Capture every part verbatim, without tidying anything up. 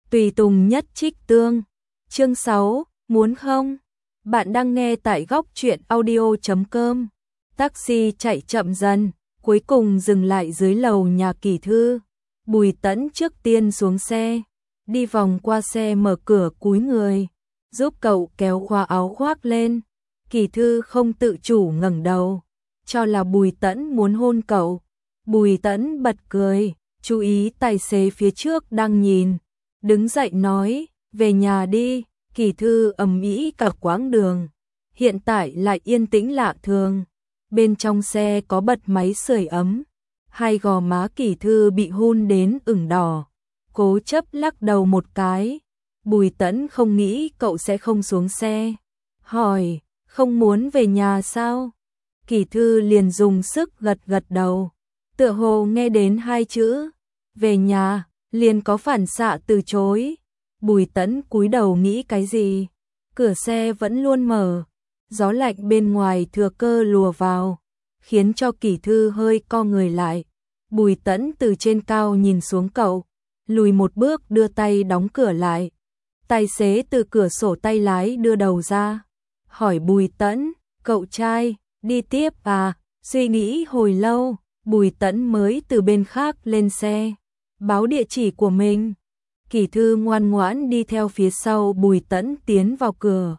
Tùy tùng nhất trích tương. Chương sáu, muốn không? Bạn đang nghe tại góc truyện audio chấm com. Taxi chạy chậm dần, cuối cùng dừng lại dưới lầu nhà Kỳ Thư. Bùi Tẫn trước tiên xuống xe, đi vòng qua xe mở cửa cúi người, giúp cậu kéo khóa áo khoác lên. Kỳ Thư không tự chủ ngẩng đầu, cho là Bùi Tẫn muốn hôn cậu. Bùi Tẫn bật cười, chú ý tài xế phía trước đang nhìn, đứng dậy nói, về nhà đi. Kỳ Thư ầm ĩ cả quãng đường, hiện tại lại yên tĩnh lạ thường. Bên trong xe có bật máy sưởi ấm, hai gò má Kỳ Thư bị hun đến ửng đỏ, cố chấp lắc đầu một cái. Bùi Tẫn không nghĩ cậu sẽ không xuống xe, hỏi, không muốn về nhà sao? Kỳ Thư liền dùng sức gật gật đầu, tựa hồ nghe đến hai chữ về nhà, liền có phản xạ từ chối. Bùi Tẫn cúi đầu nghĩ cái gì? Cửa xe vẫn luôn mở, gió lạnh bên ngoài thừa cơ lùa vào, khiến cho Kỳ Thư hơi co người lại. Bùi Tẫn từ trên cao nhìn xuống cậu, lùi một bước đưa tay đóng cửa lại. Tài xế từ cửa sổ tay lái đưa đầu ra, hỏi Bùi Tẫn, cậu trai, đi tiếp à? Suy nghĩ hồi lâu, Bùi Tẫn mới từ bên khác lên xe, báo địa chỉ của mình. Kỳ Thư ngoan ngoãn đi theo phía sau Bùi Tẫn tiến vào cửa.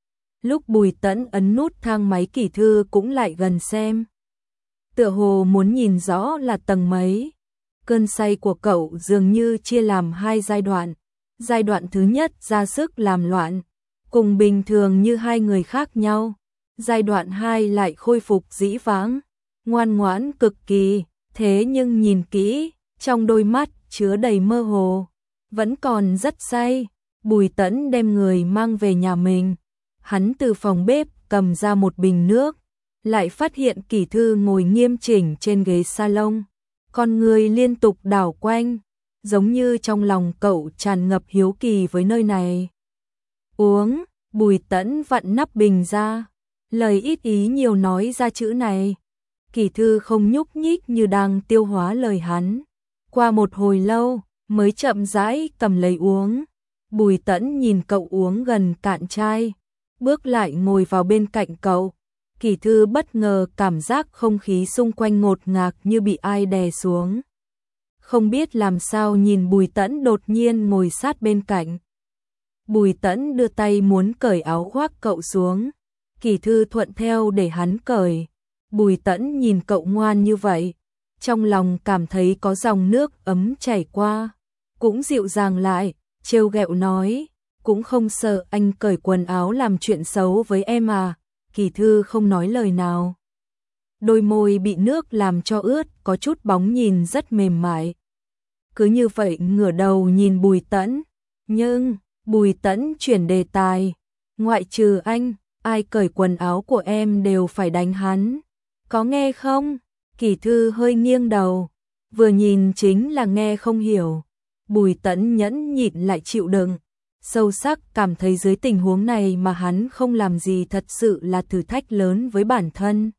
Lúc Bùi Tẫn ấn nút thang máy, Kỳ Thư cũng lại gần xem, tựa hồ muốn nhìn rõ là tầng mấy. Cơn say của cậu dường như chia làm hai giai đoạn. Giai đoạn thứ nhất ra sức làm loạn, cùng bình thường như hai người khác nhau. Giai đoạn hai lại khôi phục dĩ vãng, ngoan ngoãn cực kỳ. Thế nhưng nhìn kỹ, trong đôi mắt chứa đầy mơ hồ, vẫn còn rất say. Bùi Tẫn đem người mang về nhà mình. Hắn từ phòng bếp cầm ra một bình nước, lại phát hiện Kỳ Thư ngồi nghiêm chỉnh trên ghế salon, con người liên tục đảo quanh, giống như trong lòng cậu tràn ngập hiếu kỳ với nơi này. Uống. Bùi Tẫn vặn nắp bình ra, lời ít ý nhiều nói ra chữ này. Kỳ Thư không nhúc nhích như đang tiêu hóa lời hắn. Qua một hồi lâu, mới chậm rãi cầm lấy uống. Bùi Tẫn nhìn cậu uống gần cạn chai, bước lại ngồi vào bên cạnh cậu. Kỳ Thư bất ngờ cảm giác không khí xung quanh ngột ngạt như bị ai đè xuống. Không biết làm sao nhìn Bùi Tẫn đột nhiên ngồi sát bên cạnh. Bùi Tẫn đưa tay muốn cởi áo khoác cậu xuống, Kỳ Thư thuận theo để hắn cởi. Bùi Tẫn nhìn cậu ngoan như vậy, trong lòng cảm thấy có dòng nước ấm chảy qua, cũng dịu dàng lại, trêu ghẹo nói, cũng không sợ anh cởi quần áo làm chuyện xấu với em à? Kỳ Thư không nói lời nào. Đôi môi bị nước làm cho ướt, có chút bóng nhìn rất mềm mại. Cứ như vậy ngửa đầu nhìn Bùi Tẫn, nhưng Bùi Tẫn chuyển đề tài, ngoại trừ anh, ai cởi quần áo của em đều phải đánh hắn, có nghe không? Kỳ Thư hơi nghiêng đầu, vừa nhìn chính là nghe không hiểu. Bùi Tẫn nhẫn nhịn lại chịu đựng, sâu sắc cảm thấy dưới tình huống này mà hắn không làm gì thật sự là thử thách lớn với bản thân.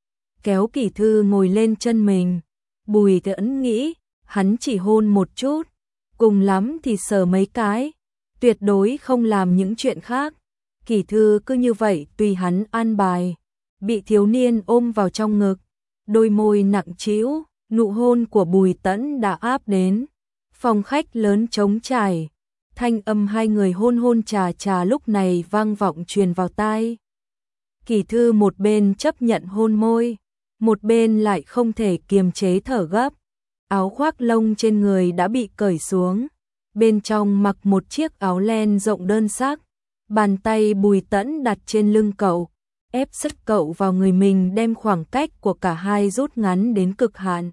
Kéo Kỳ Thư ngồi lên chân mình, Bùi Tẫn nghĩ, hắn chỉ hôn một chút, cùng lắm thì sờ mấy cái, tuyệt đối không làm những chuyện khác. Kỳ Thư cứ như vậy tùy hắn an bài, bị thiếu niên ôm vào trong ngực, đôi môi nặng trĩu, nụ hôn của Bùi Tẫn đã áp đến. Phòng khách lớn trống trải, thanh âm hai người hôn hôn trà trà lúc này vang vọng truyền vào tai. Kỳ Thư một bên chấp nhận hôn môi, một bên lại không thể kiềm chế thở gấp. Áo khoác lông trên người đã bị cởi xuống, bên trong mặc một chiếc áo len rộng đơn sắc. Bàn tay Bùi Tẫn đặt trên lưng cậu, ép sức cậu vào người mình, đem khoảng cách của cả hai rút ngắn đến cực hạn.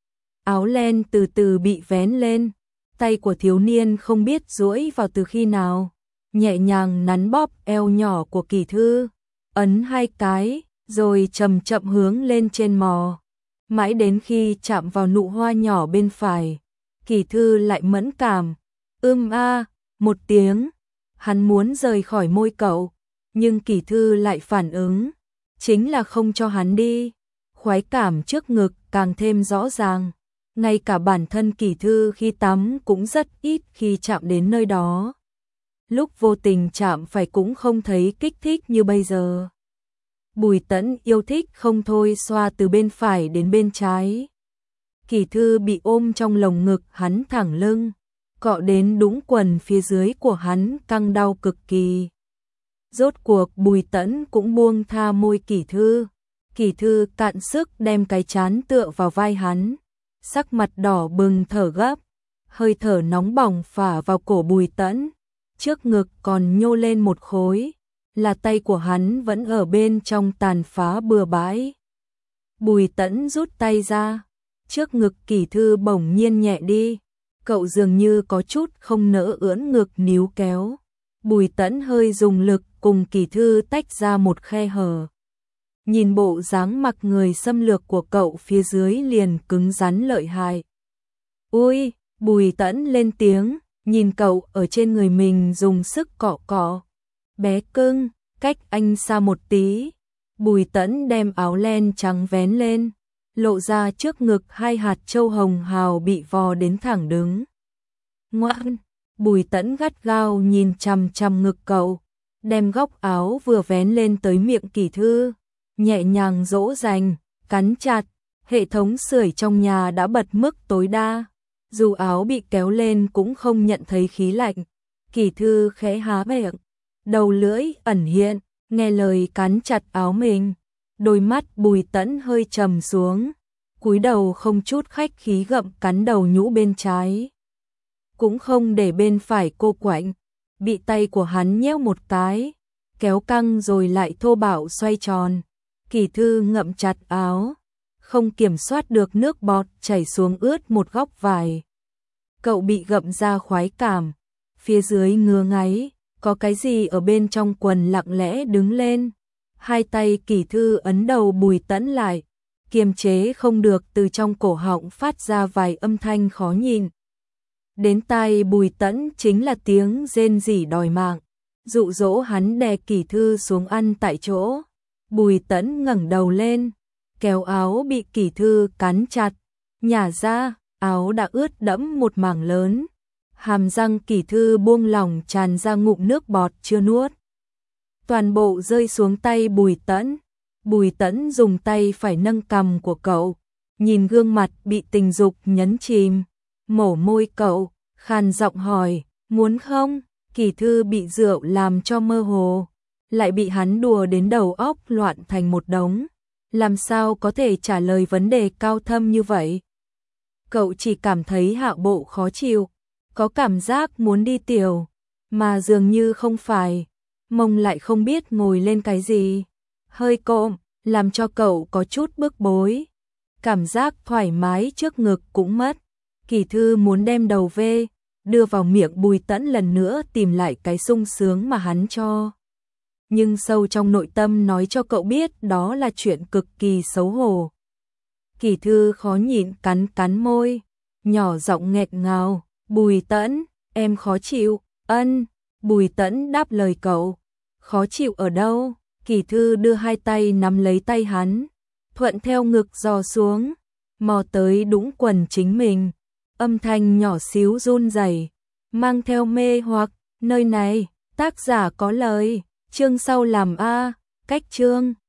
Áo len từ từ bị vén lên, tay của thiếu niên không biết duỗi vào từ khi nào, nhẹ nhàng nắn bóp eo nhỏ của Kỳ Thư, ấn hai cái, rồi chậm chậm hướng lên trên mò. Mãi đến khi chạm vào nụ hoa nhỏ bên phải, Kỳ Thư lại mẫn cảm, ưm a, một tiếng. Hắn muốn rời khỏi môi cậu, nhưng Kỳ Thư lại phản ứng, chính là không cho hắn đi. Khoái cảm trước ngực càng thêm rõ ràng, ngay cả bản thân Kỳ Thư khi tắm cũng rất ít khi chạm đến nơi đó. Lúc vô tình chạm phải cũng không thấy kích thích như bây giờ. Bùi Tẫn yêu thích không thôi xoa từ bên phải đến bên trái. Kỳ Thư bị ôm trong lồng ngực hắn thẳng lưng, cọ đến đúng quần phía dưới của hắn căng đau cực kỳ. Rốt cuộc Bùi Tẫn cũng buông tha môi Kỳ Thư. Kỳ Thư cạn sức đem cái trán tựa vào vai hắn, sắc mặt đỏ bừng thở gấp, hơi thở nóng bỏng phả vào cổ Bùi Tẫn, trước ngực còn nhô lên một khối, là tay của hắn vẫn ở bên trong tàn phá bừa bãi. Bùi Tẫn rút tay ra, trước ngực Kỳ Thư bỗng nhiên nhẹ đi, cậu dường như có chút không nỡ ưỡn ngực níu kéo. Bùi Tẫn hơi dùng lực cùng Kỳ Thư tách ra một khe hở. Nhìn bộ dáng mặc người xâm lược của cậu phía dưới liền cứng rắn lợi hại. Ui, Bùi Tẫn lên tiếng, nhìn cậu ở trên người mình dùng sức cọ cọ. Bé cưng, cách anh xa một tí. Bùi Tẫn đem áo len trắng vén lên, lộ ra trước ngực hai hạt châu hồng hào bị vò đến thẳng đứng. Ngoan, Bùi Tẫn gắt gao nhìn chằm chằm ngực cậu, đem góc áo vừa vén lên tới miệng Kỳ Thư, nhẹ nhàng dỗ dành, cắn chặt. Hệ thống sưởi trong nhà đã bật mức tối đa, dù áo bị kéo lên cũng không nhận thấy khí lạnh. Kỳ Thư khẽ há miệng, đầu lưỡi ẩn hiện, nghe lời cắn chặt áo mình. Đôi mắt Bùi Tẫn hơi trầm xuống, cúi đầu không chút khách khí gặm cắn đầu nhũ bên trái, cũng không để bên phải cô quạnh, bị tay của hắn nhéo một cái, kéo căng rồi lại thô bạo xoay tròn. Kỳ Thư ngậm chặt áo, không kiểm soát được nước bọt chảy xuống ướt một góc vải. Cậu bị gặm ra khoái cảm, phía dưới ngứa ngáy, có cái gì ở bên trong quần lặng lẽ đứng lên. Hai tay Kỳ Thư ấn đầu Bùi Tẫn lại, kiềm chế không được từ trong cổ họng phát ra vài âm thanh khó nhịn. Đến tai Bùi Tẫn chính là tiếng rên rỉ đòi mạng, dụ dỗ hắn đè Kỳ Thư xuống ăn tại chỗ. Bùi Tẫn ngẩng đầu lên, kéo áo bị Kỳ Thư cắn chặt, nhả ra, áo đã ướt đẫm một mảng lớn. Hàm răng Kỳ Thư buông lỏng tràn ra ngụm nước bọt chưa nuốt, toàn bộ rơi xuống tay Bùi Tẫn. Bùi Tẫn dùng tay phải nâng cằm của cậu, nhìn gương mặt bị tình dục nhấn chìm, mổ môi cậu, khàn giọng hỏi, muốn không? Kỳ Thư bị rượu làm cho mơ hồ, lại bị hắn đùa đến đầu óc loạn thành một đống, làm sao có thể trả lời vấn đề cao thâm như vậy. Cậu chỉ cảm thấy hạ bộ khó chịu, có cảm giác muốn đi tiểu, mà dường như không phải, mông lại không biết ngồi lên cái gì, hơi cộm, làm cho cậu có chút bức bối. Cảm giác thoải mái trước ngực cũng mất. Kỳ Thư muốn đem đầu về, đưa vào miệng Bùi Tẫn lần nữa tìm lại cái sung sướng mà hắn cho. Nhưng sâu trong nội tâm nói cho cậu biết đó là chuyện cực kỳ xấu hổ. Kỳ Thư khó nhịn cắn cắn môi, nhỏ giọng nghẹn ngào, Bùi Tẫn, em khó chịu. Ân. Bùi Tẫn đáp lời cậu. Khó chịu ở đâu? Kỳ Thư đưa hai tay nắm lấy tay hắn, thuận theo ngực dò xuống, mò tới đúng quần chính mình. Âm thanh nhỏ xíu run rẩy, mang theo mê hoặc. Nơi này, tác giả có lời, chương sau làm A, cách chương.